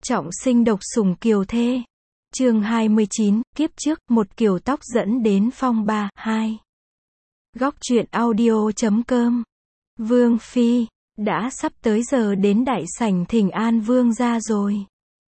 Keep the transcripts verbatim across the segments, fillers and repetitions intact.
Trọng sinh độc sủng kiều thê. Chương hai mươi chín, kiếp trước, một kiểu tóc dẫn đến phong ba, hai. Góc truyện audio chấm com. Vương Phi, đã sắp tới giờ đến đại sảnh thỉnh an vương gia rồi.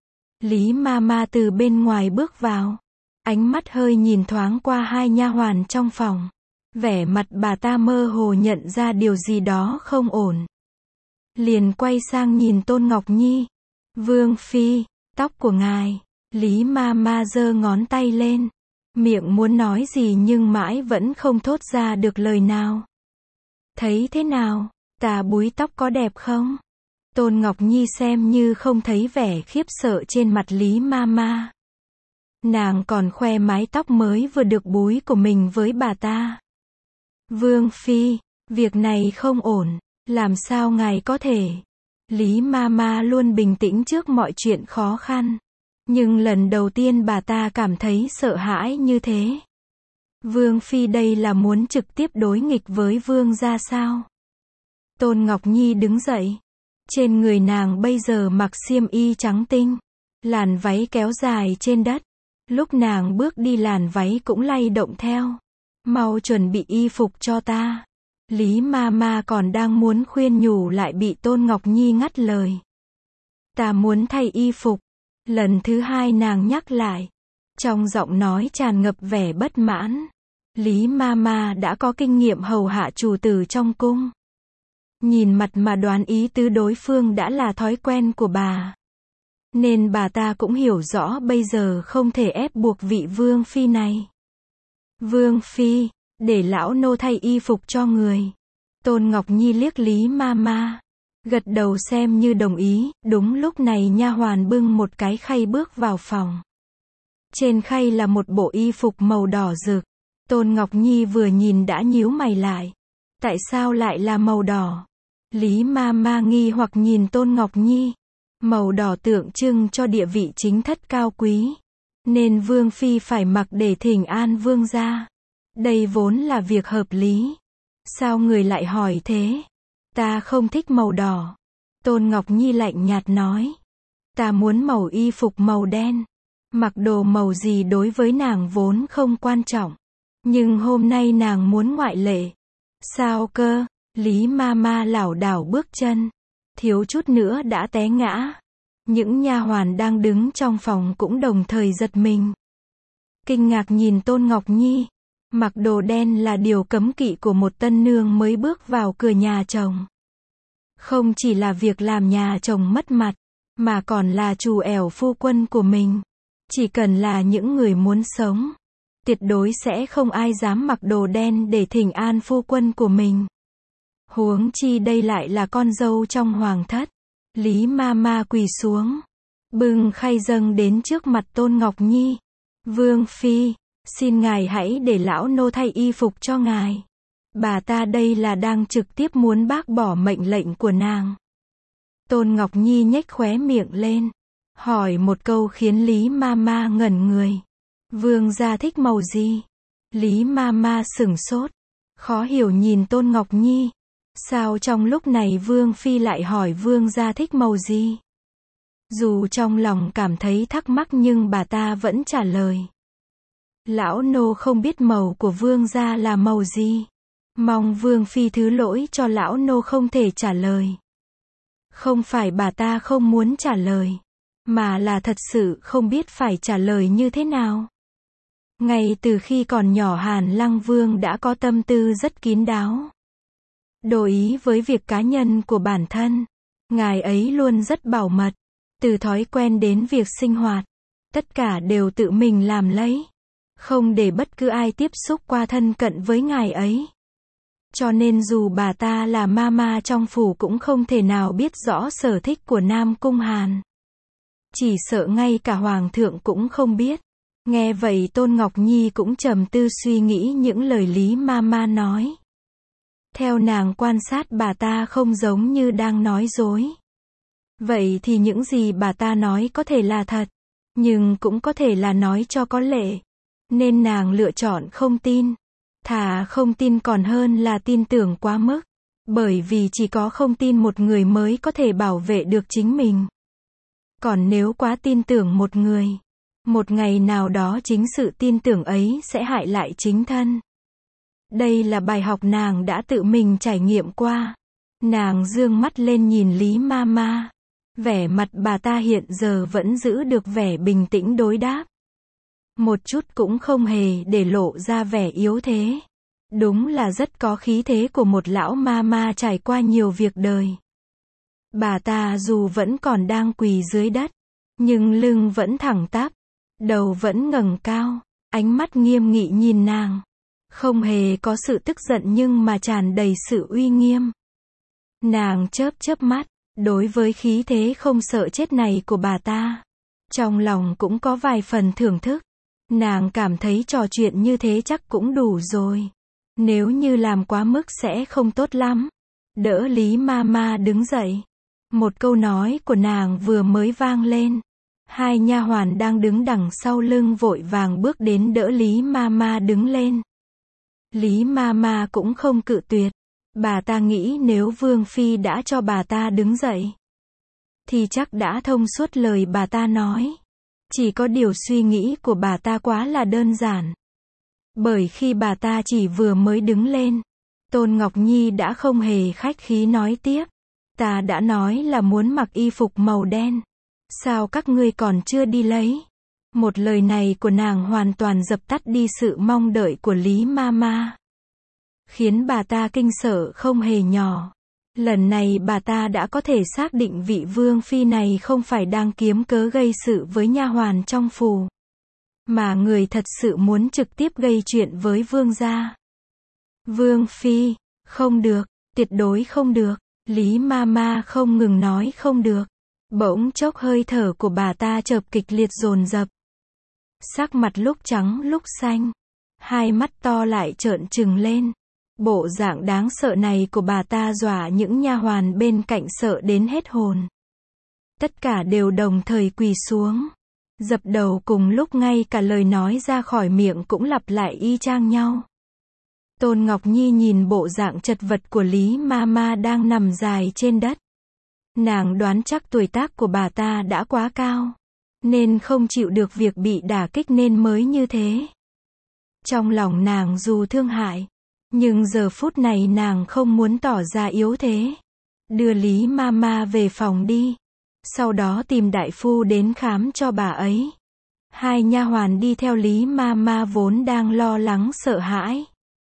Lý ma ma từ bên ngoài bước vào. Ánh mắt hơi nhìn thoáng qua hai nha hoàn trong phòng. Vẻ mặt bà ta mơ hồ nhận ra điều gì đó không ổn. Liền quay sang nhìn Tôn Ngọc Nhi. Vương Phi, tóc của ngài. Lý ma ma giơ ngón tay lên. Miệng muốn nói gì nhưng mãi vẫn không thốt ra được lời nào. Thấy thế nào, tà búi tóc có đẹp không? Tôn Ngọc Nhi xem như không thấy vẻ khiếp sợ trên mặt Lý ma ma. Nàng còn khoe mái tóc mới vừa được búi của mình với bà ta. Vương Phi, việc này không ổn, làm sao ngài có thể? Lý ma ma luôn bình tĩnh trước mọi chuyện khó khăn. Nhưng lần đầu tiên bà ta cảm thấy sợ hãi như thế. Vương Phi đây là muốn trực tiếp đối nghịch với vương gia sao? Tôn Ngọc Nhi đứng dậy. Trên người nàng bây giờ mặc xiêm y trắng tinh. Làn váy kéo dài trên đất. Lúc nàng bước đi làn váy cũng lay động theo. Mau chuẩn bị y phục cho ta. Lý ma ma còn đang muốn khuyên nhủ lại bị Tôn Ngọc Nhi ngắt lời. Ta muốn thay y phục. Lần thứ hai nàng nhắc lại. Trong giọng nói tràn ngập vẻ bất mãn. Lý ma ma đã có kinh nghiệm hầu hạ chủ tử trong cung. Nhìn mặt mà đoán ý tứ đối phương đã là thói quen của bà. Nên bà ta cũng hiểu rõ bây giờ không thể ép buộc vị Vương Phi này. Vương Phi, để lão nô thay y phục cho người. Tôn Ngọc Nhi liếc Lý ma ma. Gật đầu xem như đồng ý. Đúng lúc này nha hoàn bưng một cái khay bước vào phòng. Trên khay là một bộ y phục màu đỏ rực. Tôn Ngọc Nhi vừa nhìn đã nhíu mày lại. Tại sao lại là màu đỏ? Lý ma ma nghi hoặc nhìn Tôn Ngọc Nhi. Màu đỏ tượng trưng cho địa vị chính thất cao quý. Nên Vương Phi phải mặc để thỉnh an vương gia. Đây vốn là việc hợp lý. Sao người lại hỏi thế? Ta không thích màu đỏ. Tôn Ngọc Nhi lạnh nhạt nói. Ta muốn màu y phục màu đen. Mặc đồ màu gì đối với nàng vốn không quan trọng. Nhưng hôm nay nàng muốn ngoại lệ. Sao cơ? Lý ma ma lảo đảo bước chân. Thiếu chút nữa đã té ngã. Những nha hoàn đang đứng trong phòng cũng đồng thời giật mình. Kinh ngạc nhìn Tôn Ngọc Nhi. Mặc đồ đen là điều cấm kỵ của một tân nương mới bước vào cửa nhà chồng. Không chỉ là việc làm nhà chồng mất mặt, mà còn là trù ẻo phu quân của mình. Chỉ cần là những người muốn sống, tuyệt đối sẽ không ai dám mặc đồ đen để thỉnh an phu quân của mình. Huống chi đây lại là con dâu trong hoàng thất. Lý ma ma quỳ xuống, bưng khay dâng đến trước mặt Tôn Ngọc Nhi. Vương Phi, xin ngài hãy để lão nô thay y phục cho ngài. Bà ta đây là đang trực tiếp muốn bác bỏ mệnh lệnh của nàng. Tôn Ngọc Nhi nhếch khóe miệng lên, hỏi một câu khiến Lý ma ma ngẩn người. Vương gia thích màu gì? Lý ma ma sửng sốt, khó hiểu nhìn Tôn Ngọc Nhi. Sao trong lúc này Vương Phi lại hỏi vương gia thích màu gì? Dù trong lòng cảm thấy thắc mắc nhưng bà ta vẫn trả lời. Lão nô không biết màu của vương gia là màu gì. Mong Vương Phi thứ lỗi cho lão nô không thể trả lời. Không phải bà ta không muốn trả lời, mà là thật sự không biết phải trả lời như thế nào. Ngay từ khi còn nhỏ Hàn Lăng Vương đã có tâm tư rất kín đáo. Đối ý với việc cá nhân của bản thân, ngài ấy luôn rất bảo mật. Từ thói quen đến việc sinh hoạt, tất cả đều tự mình làm lấy. Không để bất cứ ai tiếp xúc qua thân cận với ngài ấy. Cho nên dù bà ta là mama trong phủ cũng không thể nào biết rõ sở thích của Nam Cung Hàn. Chỉ sợ ngay cả Hoàng thượng cũng không biết. Nghe vậy Tôn Ngọc Nhi cũng trầm tư suy nghĩ những lời Lý mama nói. Theo nàng quan sát bà ta không giống như đang nói dối. Vậy thì những gì bà ta nói có thể là thật, nhưng cũng có thể là nói cho có lệ. Nên nàng lựa chọn không tin. Thà không tin còn hơn là tin tưởng quá mức. Bởi vì chỉ có không tin một người mới có thể bảo vệ được chính mình. Còn nếu quá tin tưởng một người, một ngày nào đó chính sự tin tưởng ấy sẽ hại lại chính thân. Đây là bài học nàng đã tự mình trải nghiệm qua. Nàng dương mắt lên nhìn Lý Mama. Vẻ mặt bà ta hiện giờ vẫn giữ được vẻ bình tĩnh đối đáp. Một chút cũng không hề để lộ ra vẻ yếu thế. Đúng là rất có khí thế của một lão Mama trải qua nhiều việc đời. Bà ta dù vẫn còn đang quỳ dưới đất, nhưng lưng vẫn thẳng tắp, đầu vẫn ngẩng cao, ánh mắt nghiêm nghị nhìn nàng. Không hề có sự tức giận nhưng mà tràn đầy sự uy nghiêm. Nàng chớp chớp mắt, đối với khí thế không sợ chết này của bà ta. Trong lòng cũng có vài phần thưởng thức. Nàng cảm thấy trò chuyện như thế chắc cũng đủ rồi. Nếu như làm quá mức sẽ không tốt lắm. Đỡ Lý Mama đứng dậy. Một câu nói của nàng vừa mới vang lên. Hai nha hoàn đang đứng đằng sau lưng vội vàng bước đến đỡ Lý Mama đứng lên. Lý Mama cũng không cự tuyệt. Bà ta nghĩ nếu Vương Phi đã cho bà ta đứng dậy, thì chắc đã thông suốt lời bà ta nói. Chỉ có điều suy nghĩ của bà ta quá là đơn giản. Bởi khi bà ta chỉ vừa mới đứng lên, Tôn Ngọc Nhi đã không hề khách khí nói tiếp. Ta đã nói là muốn mặc y phục màu đen. Sao các ngươi còn chưa đi lấy? Một lời này của nàng hoàn toàn dập tắt đi sự mong đợi của Lý Mama. Khiến bà ta kinh sợ không hề nhỏ. Lần này bà ta đã có thể xác định vị Vương Phi này không phải đang kiếm cớ gây sự với nha hoàn trong phủ. Mà người thật sự muốn trực tiếp gây chuyện với Vương gia. Vương Phi, không được, tuyệt đối không được. Lý Mama không ngừng nói không được. Bỗng chốc hơi thở của bà ta chợt kịch liệt dồn dập. Sắc mặt lúc trắng lúc xanh. Hai mắt to lại trợn trừng lên. Bộ dạng đáng sợ này của bà ta dọa những nha hoàn bên cạnh sợ đến hết hồn. Tất cả đều đồng thời quỳ xuống. Dập đầu cùng lúc, ngay cả lời nói ra khỏi miệng cũng lặp lại y chang nhau. Tôn Ngọc Nhi nhìn bộ dạng chật vật của Lý Mama đang nằm dài trên đất. Nàng đoán chắc tuổi tác của bà ta đã quá cao, nên không chịu được việc bị đả kích nên mới như thế. Trong lòng nàng dù thương hại, nhưng giờ phút này nàng không muốn tỏ ra yếu thế. Đưa Lý Mama về phòng đi. Sau đó tìm đại phu đến khám cho bà ấy. Hai nha hoàn đi theo Lý Mama vốn đang lo lắng sợ hãi.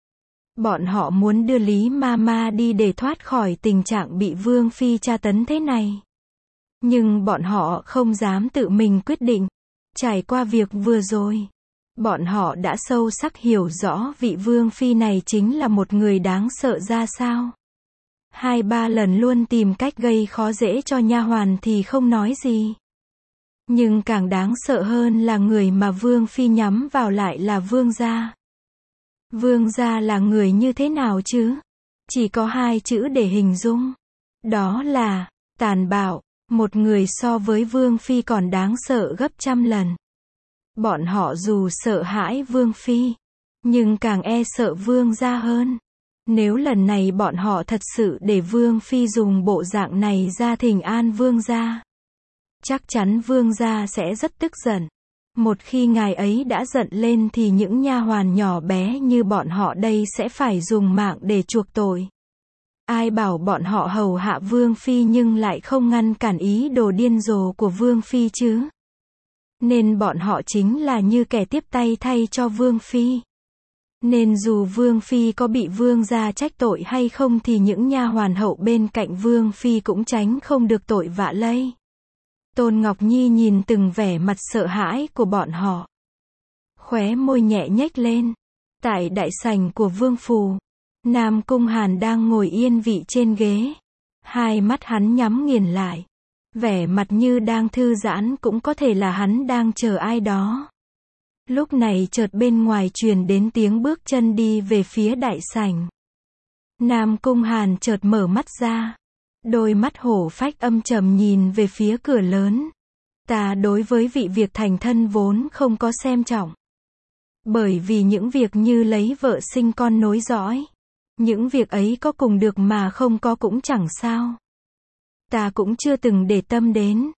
Bọn họ muốn đưa Lý Mama đi để thoát khỏi tình trạng bị Vương Phi tra tấn thế này. Nhưng bọn họ không dám tự mình quyết định. Trải qua việc vừa rồi, bọn họ đã sâu sắc hiểu rõ vị Vương Phi này chính là một người đáng sợ ra sao. Hai ba lần luôn tìm cách gây khó dễ cho nha hoàn thì không nói gì. Nhưng càng đáng sợ hơn là người mà Vương Phi nhắm vào lại là Vương gia. Vương gia là người như thế nào chứ? Chỉ có hai chữ để hình dung. Đó là tàn bạo. Một người so với Vương Phi còn đáng sợ gấp trăm lần. Bọn họ dù sợ hãi Vương Phi, nhưng càng e sợ Vương gia hơn. Nếu lần này bọn họ thật sự để Vương Phi dùng bộ dạng này ra thỉnh an Vương gia, chắc chắn Vương gia sẽ rất tức giận. Một khi ngài ấy đã giận lên thì những nha hoàn nhỏ bé như bọn họ đây sẽ phải dùng mạng để chuộc tội. Ai bảo bọn họ hầu hạ Vương Phi nhưng lại không ngăn cản ý đồ điên rồ của Vương Phi chứ? Nên bọn họ chính là như kẻ tiếp tay thay cho Vương Phi. Nên dù Vương Phi có bị Vương gia trách tội hay không thì những nha hoàn hậu bên cạnh Vương Phi cũng tránh không được tội vạ lây. Tôn Ngọc Nhi nhìn từng vẻ mặt sợ hãi của bọn họ. Khóe môi nhẹ nhếch lên. Tại đại sảnh của Vương phủ, Nam Cung Hàn đang ngồi yên vị trên ghế. Hai mắt hắn nhắm nghiền lại. Vẻ mặt như đang thư giãn, cũng có thể là hắn đang chờ ai đó. Lúc này chợt bên ngoài truyền đến tiếng bước chân đi về phía đại sảnh. Nam Cung Hàn chợt mở mắt ra. Đôi mắt hổ phách âm trầm nhìn về phía cửa lớn. Ta đối với vị việc thành thân vốn không có xem trọng. Bởi vì những việc như lấy vợ sinh con nối dõi, những việc ấy có cùng được mà không có cũng chẳng sao. Ta cũng chưa từng để tâm đến.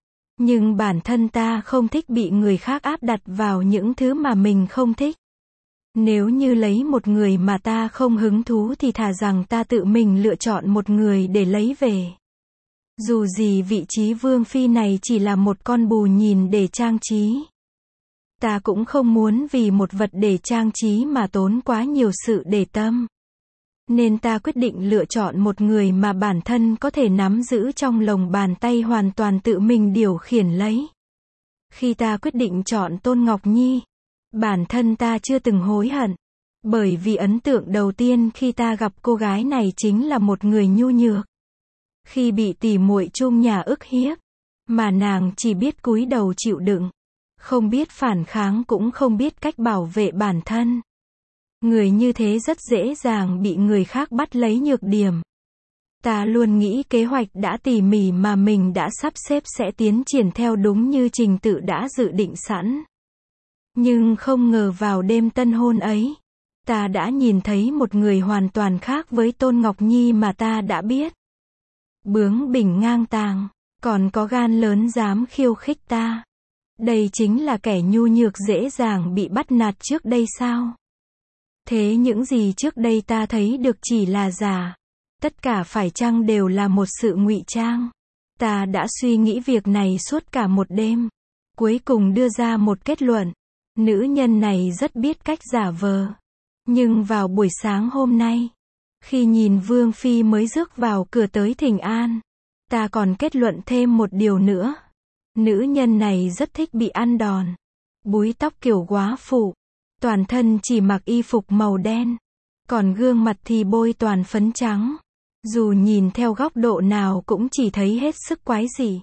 Nhưng bản thân ta không thích bị người khác áp đặt vào những thứ mà mình không thích. Nếu như lấy một người mà ta không hứng thú thì thà rằng ta tự mình lựa chọn một người để lấy về. Dù gì vị trí vương phi này chỉ là một con bù nhìn để trang trí. Ta cũng không muốn vì một vật để trang trí mà tốn quá nhiều sự để tâm. Nên ta quyết định lựa chọn một người mà bản thân có thể nắm giữ trong lòng bàn tay hoàn toàn tự mình điều khiển lấy. Khi ta quyết định chọn Tôn Ngọc Nhi, bản thân ta chưa từng hối hận. Bởi vì ấn tượng đầu tiên khi ta gặp cô gái này chính là một người nhu nhược. Khi bị tỉ muội chung nhà ức hiếp, mà nàng chỉ biết cúi đầu chịu đựng, không biết phản kháng cũng không biết cách bảo vệ bản thân. Người như thế rất dễ dàng bị người khác bắt lấy nhược điểm. Ta luôn nghĩ kế hoạch đã tỉ mỉ mà mình đã sắp xếp sẽ tiến triển theo đúng như trình tự đã dự định sẵn. Nhưng không ngờ vào đêm tân hôn ấy, ta đã nhìn thấy một người hoàn toàn khác với Tôn Ngọc Nhi mà ta đã biết. Bướng bỉnh ngang tàng, còn có gan lớn dám khiêu khích ta. Đây chính là kẻ nhu nhược dễ dàng bị bắt nạt trước đây sao? Thế những gì trước đây ta thấy được chỉ là giả. Tất cả phải chăng đều là một sự ngụy trang? Ta đã suy nghĩ việc này suốt cả một đêm. Cuối cùng đưa ra một kết luận. Nữ nhân này rất biết cách giả vờ. Nhưng vào buổi sáng hôm nay, khi nhìn Vương Phi mới rước vào cửa tới thỉnh an, ta còn kết luận thêm một điều nữa. Nữ nhân này rất thích bị ăn đòn. Búi tóc kiểu góa phụ. Toàn thân chỉ mặc y phục màu đen. Còn gương mặt thì bôi toàn phấn trắng. Dù nhìn theo góc độ nào cũng chỉ thấy hết sức quái dị.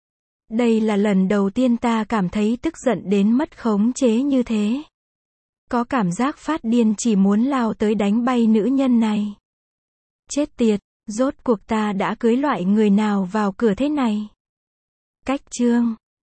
Đây là lần đầu tiên ta cảm thấy tức giận đến mất khống chế như thế. Có cảm giác phát điên chỉ muốn lao tới đánh bay nữ nhân này. Chết tiệt, rốt cuộc ta đã cưới loại người nào vào cửa thế này? Cách chương